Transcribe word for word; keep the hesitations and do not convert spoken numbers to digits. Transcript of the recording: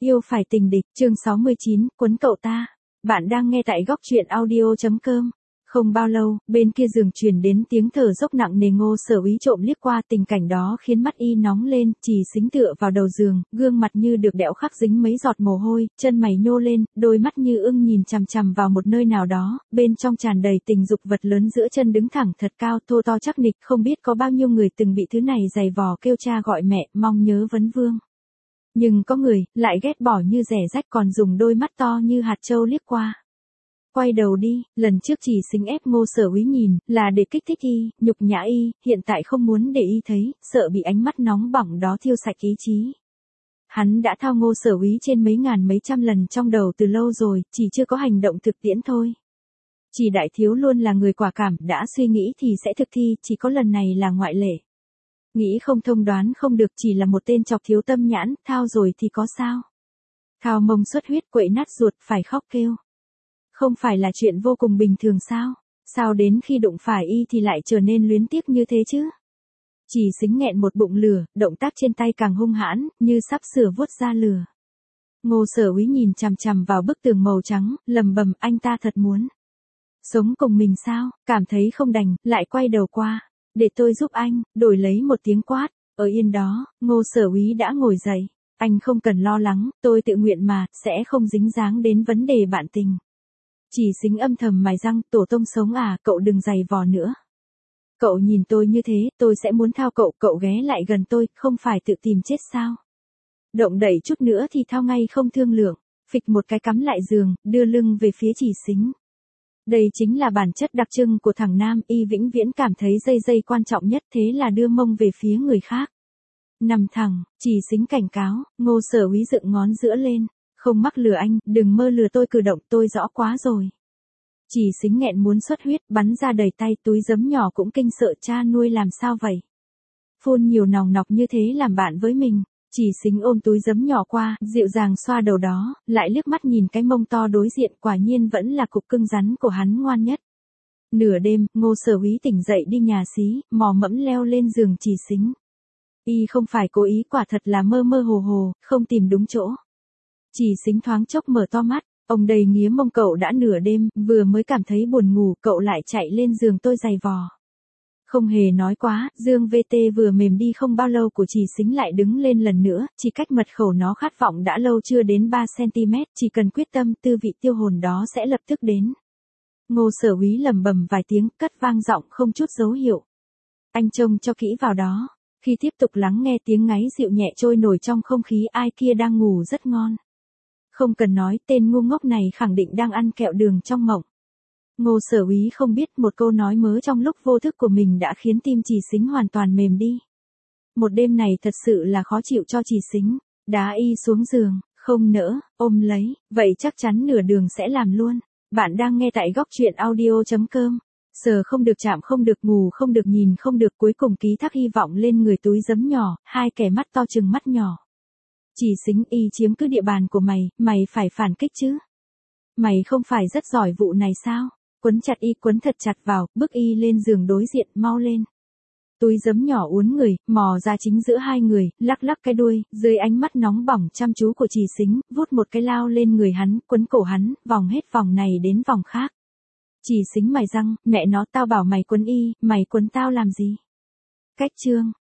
Yêu phải tình địch, chương sáu mươi chín, quấn cậu ta. Bạn đang nghe tại góc truyện audio chấm com. Không bao lâu, bên kia giường truyền đến tiếng thở dốc nặng nề. Ngô Sở Úy trộm liếc qua, tình cảnh đó khiến mắt y nóng lên, Chỉ Sính tựa vào đầu giường, gương mặt như được đẽo khắc dính mấy giọt mồ hôi, chân mày nhô lên, đôi mắt như ưng nhìn chằm chằm vào một nơi nào đó, bên trong tràn đầy tình dục. Vật lớn giữa chân đứng thẳng thật cao, thô to chắc nịch, không biết có bao nhiêu người từng bị thứ này giày vò kêu cha gọi mẹ, mong nhớ vấn vương. Nhưng có người, lại ghét bỏ như rẻ rách, còn dùng đôi mắt to như hạt châu liếc qua. Quay đầu đi, lần trước Chỉ Sính ép Ngô Sở Úy nhìn, là để kích thích y, nhục nhã y, hiện tại không muốn để y thấy, sợ bị ánh mắt nóng bỏng đó thiêu sạch ý chí. Hắn đã thao Ngô Sở Úy trên mấy ngàn mấy trăm lần trong đầu từ lâu rồi, chỉ chưa có hành động thực tiễn thôi. Chỉ đại thiếu luôn là người quả cảm, đã suy nghĩ thì sẽ thực thi, chỉ có lần này là ngoại lệ. Nghĩ không thông đoán không được, chỉ là một tên chọc thiếu tâm nhãn, thao rồi thì có sao. Thao mông xuất huyết, quậy nát ruột, phải khóc kêu. Không phải là chuyện vô cùng bình thường sao? Sao đến khi đụng phải y thì lại trở nên luyến tiếc như thế chứ? Chỉ Sính nghẹn một bụng lửa, động tác trên tay càng hung hãn, như sắp sửa vuốt ra lửa. Ngô Sở Úy nhìn chằm chằm vào bức tường màu trắng, lầm bầm, anh ta thật muốn sống cùng mình sao? Cảm thấy không đành, lại quay đầu qua. Để tôi giúp anh, đổi lấy một tiếng quát. Ở yên đó, Ngô Sở Úy đã ngồi dậy. Anh không cần lo lắng, tôi tự nguyện mà, sẽ không dính dáng đến vấn đề bạn tình. Chỉ Sính âm thầm mài răng, tổ tông sống à, cậu đừng giày vò nữa. Cậu nhìn tôi như thế, tôi sẽ muốn thao cậu, cậu ghé lại gần tôi, không phải tự tìm chết sao? Động đẩy chút nữa thì thao ngay không thương lượng. Phịch một cái cắm lại giường, đưa lưng về phía Chỉ Sính. Đây chính là bản chất đặc trưng của thằng nam, y vĩnh viễn cảm thấy dây dây quan trọng nhất, thế là đưa mông về phía người khác. Nằm thẳng, Chỉ Sính cảnh cáo. Ngô Sở Úy dựng ngón giữa lên. Không mắc lừa anh, đừng mơ lừa tôi, cử động tôi rõ quá rồi. Chỉ Sính nghẹn muốn xuất huyết, bắn ra đầy tay, túi giấm nhỏ cũng kinh sợ, cha nuôi làm sao vậy? Phun nhiều nòng nọc như thế làm bạn với mình. Chỉ Sính ôm túi giấm nhỏ qua, dịu dàng xoa đầu đó, lại liếc mắt nhìn cái mông to đối diện, quả nhiên vẫn là cục cưng rắn của hắn ngoan nhất. Nửa đêm, Ngô Sở Úy tỉnh dậy đi nhà xí, mò mẫm leo lên giường Chỉ Sính. Y không phải cố ý, quả thật là mơ mơ hồ hồ, không tìm đúng chỗ. Chỉ Sính thoáng chốc mở to mắt, ông đầy nghía mông, cậu đã nửa đêm, vừa mới cảm thấy buồn ngủ, cậu lại chạy lên giường tôi giày vò. Không hề nói quá, dương vê tê vừa mềm đi không bao lâu của Chỉ Sính lại đứng lên lần nữa, chỉ cách mật khẩu nó khát vọng đã lâu chưa đến ba xăng-ti-mét, chỉ cần quyết tâm, tư vị tiêu hồn đó sẽ lập tức đến. Ngô Sở Úy lẩm bẩm vài tiếng, cất vang giọng không chút dấu hiệu. Anh trông cho kỹ vào đó. Khi tiếp tục lắng nghe tiếng ngáy dịu nhẹ trôi nổi trong không khí, ai kia đang ngủ rất ngon. Không cần nói, tên ngu ngốc này khẳng định đang ăn kẹo đường trong mộng. Ngô Sở Úy không biết một câu nói mớ trong lúc vô thức của mình đã khiến tim Chỉ Sính hoàn toàn mềm đi. Một đêm này thật sự là khó chịu cho Chỉ Sính. Đá y xuống giường, không nỡ, ôm lấy, vậy chắc chắn nửa đường sẽ làm luôn. Bạn đang nghe tại góc truyện audio chấm com. Sờ không được, chạm không được, ngủ không được, nhìn không được, cuối cùng ký thác hy vọng lên người túi giấm nhỏ, hai kẻ mắt to chừng mắt nhỏ. Chỉ Sính, y chiếm cứ địa bàn của mày, mày phải phản kích chứ. Mày không phải rất giỏi vụ này sao? Quấn chặt y, quấn thật chặt vào, bức y lên giường đối diện, mau lên. Túi giấm nhỏ uốn người, mò ra chính giữa hai người, lắc lắc cái đuôi, dưới ánh mắt nóng bỏng chăm chú của Chỉ Sính, vút một cái lao lên người hắn, quấn cổ hắn, vòng hết vòng này đến vòng khác. Chỉ Sính mài răng, mẹ nó, tao bảo mày quấn y, mày quấn tao làm gì? Cách chương.